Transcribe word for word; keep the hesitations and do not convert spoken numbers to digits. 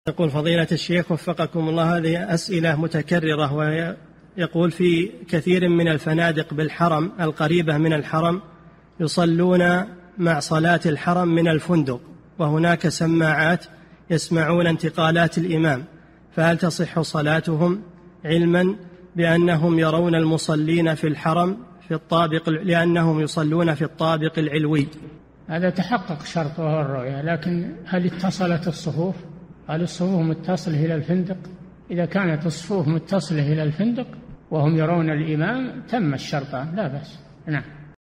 يقول فضيلة الشيخ وفقكم الله، هذه أسئلة متكررة، ويقول في كثير من الفنادق بالحرم القريبة من الحرم يصلون مع صلاة الحرم من الفندق، وهناك سماعات يسمعون انتقالات الإمام، فهل تصح صلاتهم علما بأنهم يرون المصلين في الحرم في الطابق لأنهم يصلون في الطابق العلوي؟ هذا تحقق شرط وهو الرؤية، لكن هل اتصلت الصفوف؟ هل الصفوف متصلة إلى الفندق؟ إذا كانت الصفوف متصلة إلى الفندق وهم يرون الإمام تم الشرطان، لا بأس. نعم.